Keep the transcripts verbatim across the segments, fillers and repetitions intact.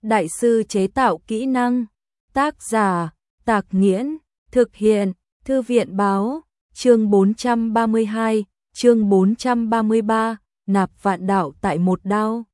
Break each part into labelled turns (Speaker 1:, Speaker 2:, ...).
Speaker 1: Đại sư chế tạo kỹ năng. Tác giả, Tạc Nghiễn. Thực hiện, Thư viện Báo. Chương bốn trăm ba mươi hai, chương bốn trăm ba mươi ba, nạp vạn đạo tại một đao.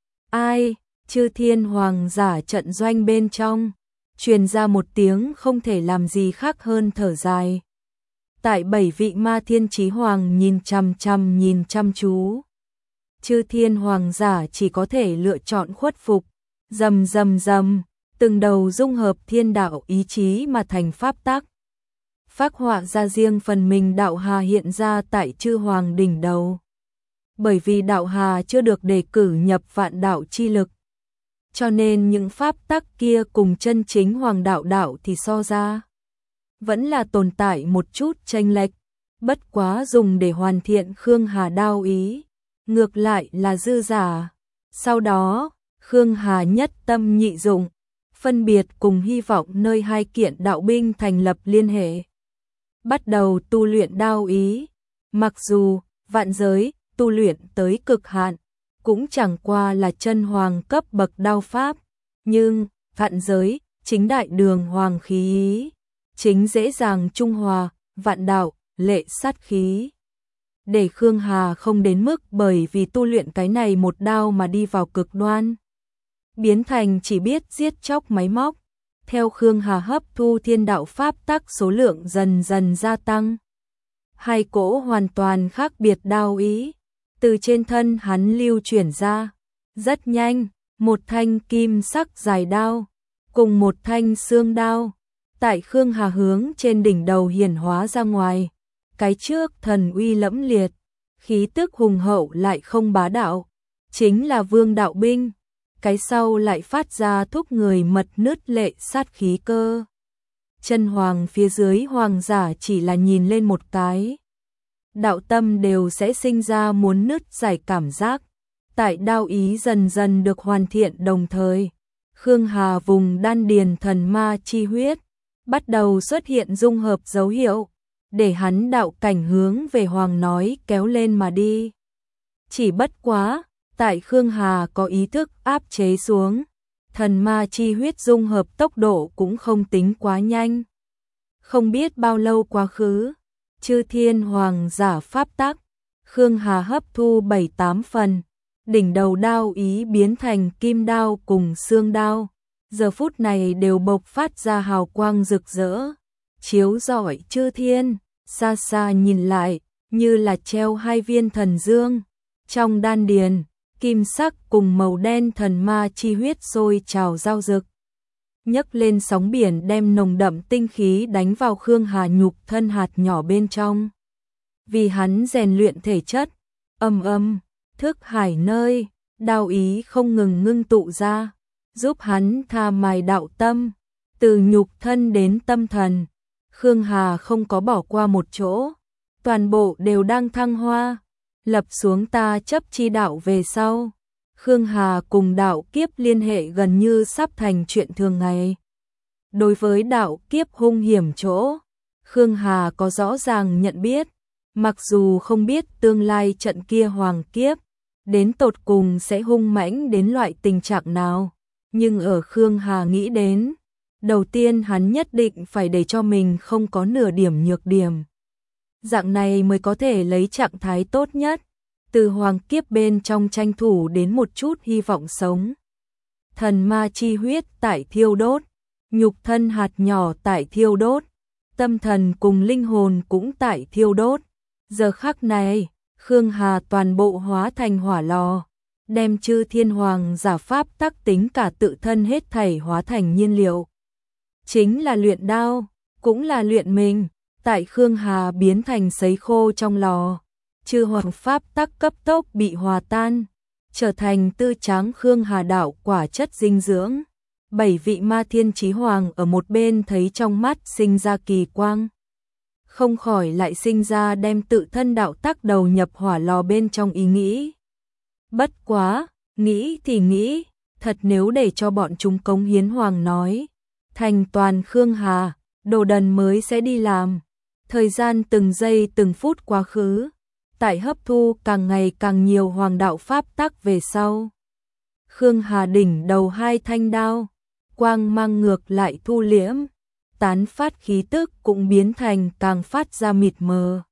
Speaker 1: Ai? Chư thiên hoàng giả trận doanh bên trong, truyền ra một tiếng không thể làm gì khác hơn thở dài. Tại bảy vị ma thiên chí hoàng nhìn chăm chăm nhìn chăm chú. Chư thiên hoàng giả chỉ có thể lựa chọn khuất phục. Rầm rầm rầm, từng đầu dung hợp thiên đạo ý chí mà thành pháp tắc. Phác họa ra riêng phần mình đạo hà hiện ra tại chư hoàng đỉnh đầu. Bởi vì đạo hà chưa được đề cử nhập vạn đạo chi lực, cho nên những pháp tắc kia cùng chân chính hoàng đạo đạo thì so ra vẫn là tồn tại một chút chênh lệch, bất quá dùng để hoàn thiện Khương Hà đao ý, ngược lại là dư giả. Sau đó, Khương Hà nhất tâm nhị dụng, phân biệt cùng hy vọng nơi hai kiện đạo binh thành lập liên hệ. Bắt đầu tu luyện đao ý, mặc dù vạn giới tu luyện tới cực hạn, cũng chẳng qua là chân hoàng cấp bậc đao pháp, nhưng vạn giới, chính đại đường hoàng khí ý, chính dễ dàng trung hòa, vạn đạo, lệ sát khí. Để Khương Hà không đến mức bởi vì tu luyện cái này một đao mà đi vào cực đoan, biến thành chỉ biết giết chóc máy móc. Theo Khương Hà hấp thu thiên đạo pháp tắc số lượng dần dần gia tăng, hai cỗ hoàn toàn khác biệt đao ý từ trên thân hắn lưu chuyển ra. Rất nhanh, một thanh kim sắc dài đao cùng một thanh xương đao tại Khương Hà hướng trên đỉnh đầu hiển hóa ra ngoài. Cái trước thần uy lẫm liệt, khí tức hùng hậu lại không bá đạo, chính là vương đạo binh. Cái sau lại phát ra thúc người mật nứt lệ sát khí cơ. Chân hoàng phía dưới hoàng giả chỉ là nhìn lên một cái, đạo tâm đều sẽ sinh ra muốn nứt giải cảm giác. Tại đao ý dần dần được hoàn thiện đồng thời, Khương Hà vùng đan điền thần ma chi huyết bắt đầu xuất hiện dung hợp dấu hiệu, để hắn đạo cảnh hướng về hoàng nói kéo lên mà đi. Chỉ bất quá, tại Khương Hà có ý thức áp chế xuống, thần ma chi huyết dung hợp tốc độ cũng không tính quá nhanh. Không biết bao lâu quá khứ, chư thiên hoàng giả pháp tắc, Khương Hà hấp thu bảy tám phần, đỉnh đầu đao ý biến thành kim đao cùng xương đao, giờ phút này đều bộc phát ra hào quang rực rỡ, chiếu rọi chư thiên. Xa xa nhìn lại, như là treo hai viên thần dương. Trong đan điền, kim sắc cùng màu đen thần ma chi huyết sôi trào giao rực, nhấc lên sóng biển đem nồng đậm tinh khí đánh vào Khương Hà nhục thân hạt nhỏ bên trong. Vì hắn rèn luyện thể chất, âm âm, thức hải nơi, đao ý không ngừng ngưng tụ ra, giúp hắn tha mài đạo tâm, từ nhục thân đến tâm thần. Khương Hà không có bỏ qua một chỗ, toàn bộ đều đang thăng hoa. Lập xuống ta chấp chi đạo về sau, Khương Hà cùng đạo kiếp liên hệ gần như sắp thành chuyện thường ngày. Đối với đạo kiếp hung hiểm chỗ, Khương Hà có rõ ràng nhận biết, mặc dù không biết tương lai trận kia hoàng kiếp đến tột cùng sẽ hung mãnh đến loại tình trạng nào, nhưng ở Khương Hà nghĩ đến, đầu tiên hắn nhất định phải để cho mình không có nửa điểm nhược điểm. Dạng này mới có thể lấy trạng thái tốt nhất, từ hoàng kiếp bên trong tranh thủ đến một chút hy vọng sống. Thần ma chi huyết tại thiêu đốt, nhục thân hạt nhỏ tại thiêu đốt, tâm thần cùng linh hồn cũng tại thiêu đốt. Giờ khắc này, Khương Hà toàn bộ hóa thành hỏa lò, đem chư thiên hoàng giả pháp tắc tính cả tự thân hết thảy hóa thành nhiên liệu. Chính là luyện đao, cũng là luyện mình. Tại Khương Hà biến thành sấy khô trong lò, chư hoàng pháp tắc cấp tốc bị hòa tan, trở thành tư tráng Khương Hà đạo quả chất dinh dưỡng. Bảy vị ma thiên chí hoàng ở một bên thấy trong mắt sinh ra kỳ quang, không khỏi lại sinh ra đem tự thân đạo tắc đầu nhập hỏa lò bên trong ý nghĩ. Bất quá, nghĩ thì nghĩ, thật nếu để cho bọn chúng cống hiến hoàng nói, thành toàn Khương Hà, đồ đần mới sẽ đi làm. Thời gian từng giây từng phút quá khứ, tại hấp thu càng ngày càng nhiều hoàng đạo pháp tắc về sau, Khương Hà đỉnh đầu hai thanh đao, quang mang ngược lại thu liễm, tán phát khí tức cũng biến thành càng phát ra mịt mờ.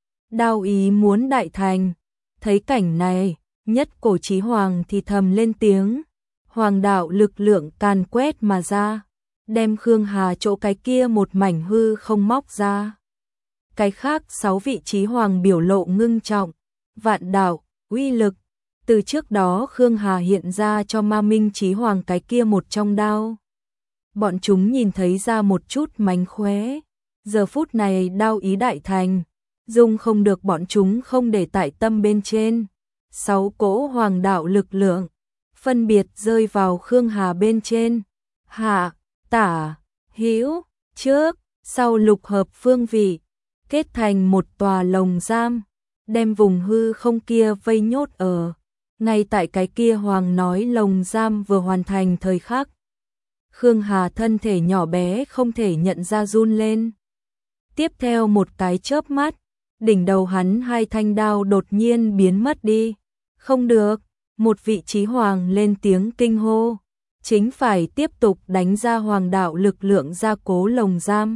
Speaker 1: Đao ý muốn đại thành, thấy cảnh này, Nhất Cổ Chí Hoàng thì thầm lên tiếng, hoàng đạo lực lượng càn quét mà ra, đem Khương Hà chỗ cái kia một mảnh hư không móc ra. Cái khác sáu vị chí hoàng biểu lộ ngưng trọng, vạn đạo, uy lực, từ trước đó Khương Hà hiện ra cho Ma Minh chí hoàng cái kia một trong đao. Bọn chúng nhìn thấy ra một chút mánh khóe, giờ phút này đao ý đại thành, dung không được bọn chúng không để tại tâm bên trên. Sáu cỗ hoàng đạo lực lượng, phân biệt rơi vào Khương Hà bên trên, hạ, tả, hữu, trước, sau lục hợp phương vị, kết thành một tòa lồng giam, đem vùng hư không kia vây nhốt ở. Ngay tại cái kia hoàng nói lồng giam vừa hoàn thành thời khắc, Khương Hà thân thể nhỏ bé không thể nhận ra run lên. Tiếp theo một cái chớp mắt, đỉnh đầu hắn hai thanh đao đột nhiên biến mất đi. Không được, một vị chí hoàng lên tiếng kinh hô, chính phải tiếp tục đánh ra hoàng đạo lực lượng ra cố lồng giam.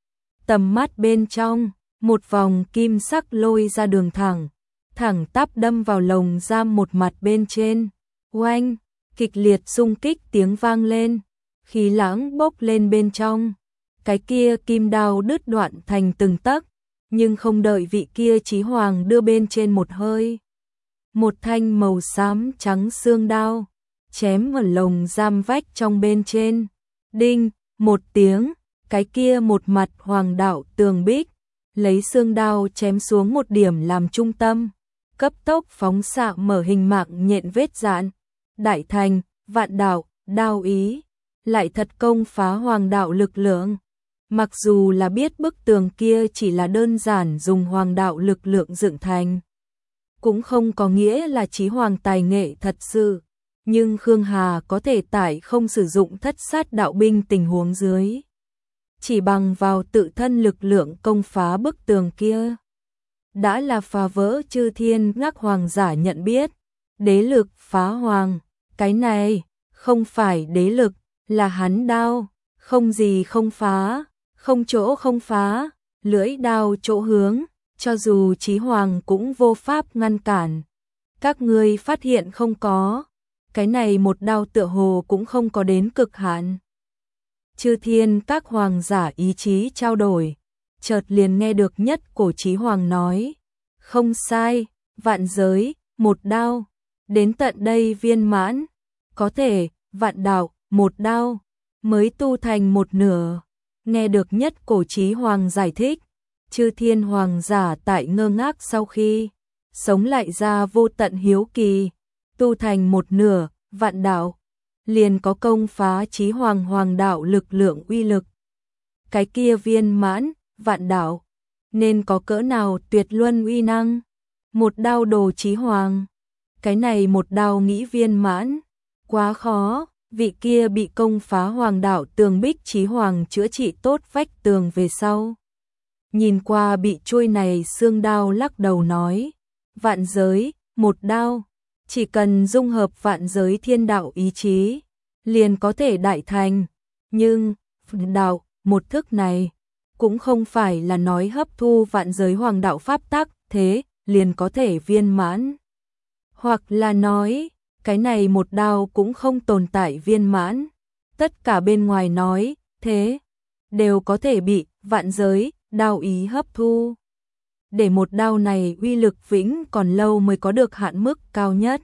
Speaker 1: Tầm mắt bên trong, một vòng kim sắc lôi ra đường thẳng, thẳng tắp đâm vào lồng giam một mặt bên trên. Oanh, kịch liệt xung kích tiếng vang lên, khí lãng bốc lên bên trong. Cái kia kim đao đứt đoạn thành từng tấc, nhưng không đợi vị kia chí hoàng đưa bên trên một hơi. Một thanh màu xám trắng xương đao, chém ở lồng giam vách trong bên trên. Đinh, một tiếng, cái kia một mặt hoàng đạo tường bích, lấy xương đao chém xuống một điểm làm trung tâm, cấp tốc phóng xạ mở hình mạng nhện vết dạn. Đại thành, vạn đạo, đao ý, lại thật công phá hoàng đạo lực lượng. Mặc dù là biết bức tường kia chỉ là đơn giản dùng hoàng đạo lực lượng dựng thành, cũng không có nghĩa là chí hoàng tài nghệ thật sự, nhưng Khương Hà có thể tại không sử dụng thất sát đạo binh tình huống dưới, chỉ bằng vào tự thân lực lượng công phá bức tường kia, đã là phá vỡ chư thiên ngắc hoàng giả nhận biết. Đế lực phá hoàng, cái này không phải đế lực, là hắn đao, không gì không phá, không chỗ không phá, lưỡi đao chỗ hướng, cho dù chí hoàng cũng vô pháp ngăn cản. Các ngươi phát hiện không có, cái này một đao tựa hồ cũng không có đến cực hạn. Chư thiên các hoàng giả ý chí trao đổi, chợt liền nghe được Nhất Cổ Chí Hoàng nói, không sai, vạn giới, một đao, đến tận đây viên mãn, có thể, vạn đạo, một đao, mới tu thành một nửa. Nghe được Nhất Cổ Chí Hoàng giải thích, chư thiên hoàng giả tại ngơ ngác sau khi sống lại ra vô tận hiếu kỳ, tu thành một nửa, vạn đạo, liền có công phá chí hoàng hoàng đạo lực lượng uy lực. Cái kia viên mãn, vạn đạo, nên có cỡ nào tuyệt luân uy năng, một đao đồ chí hoàng. Cái này một đao nghĩ viên mãn, quá khó. Vị kia bị công phá hoàng đạo tường bích chí hoàng chữa trị tốt vách tường về sau, nhìn qua bị trôi này xương đao lắc đầu nói, vạn giới, một đao, chỉ cần dung hợp vạn giới thiên đạo ý chí, liền có thể đại thành. Nhưng, đạo, một thức này, cũng không phải là nói hấp thu vạn giới hoàng đạo pháp tắc, thế, liền có thể viên mãn. Hoặc là nói, cái này một đao cũng không tồn tại viên mãn. Tất cả bên ngoài nói, thế, đều có thể bị vạn giới, đao ý hấp thu. Để một đao này uy lực vĩnh còn lâu mới có được hạn mức cao nhất.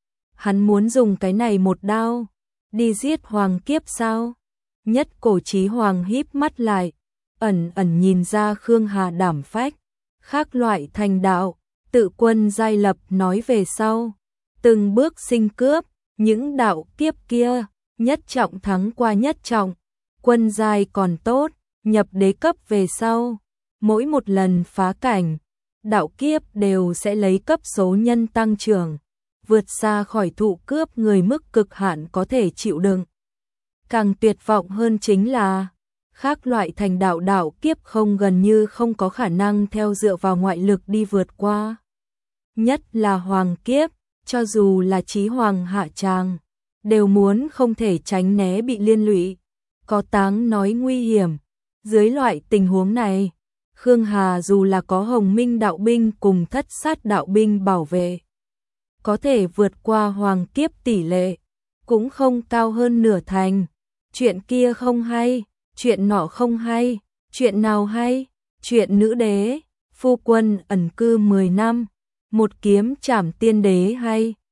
Speaker 1: Hắn muốn dùng cái này một đao, đi giết hoàng kiếp sao? Nhất Cổ Chí Hoàng híp mắt lại, ẩn ẩn nhìn ra Khương Hà đảm phách, khác loại thành đạo, tự quân giai lập nói về sau. Từng bước sinh cướp, những đạo kiếp kia, nhất trọng thắng qua nhất trọng, quân giai còn tốt, nhập đế cấp về sau, mỗi một lần phá cảnh, đạo kiếp đều sẽ lấy cấp số nhân tăng trưởng, vượt xa khỏi thụ cướp người mức cực hạn có thể chịu đựng. Càng tuyệt vọng hơn chính là, khác loại thành đạo đạo kiếp không gần như không có khả năng theo dựa vào ngoại lực đi vượt qua. Nhất là hoàng kiếp, cho dù là chí hoàng hạ tràng, đều muốn không thể tránh né bị liên lụy. Có Táng nói nguy hiểm, dưới loại tình huống này, Khương Hà dù là có Hồng Minh đạo binh cùng Thất Sát đạo binh bảo vệ, có thể vượt qua hoàng kiếp tỷ lệ, cũng không cao hơn nửa thành. Chuyện kia không hay, chuyện nọ không hay, chuyện nào hay? Chuyện nữ đế, phu quân ẩn cư mười năm, một kiếm trảm tiên đế hay?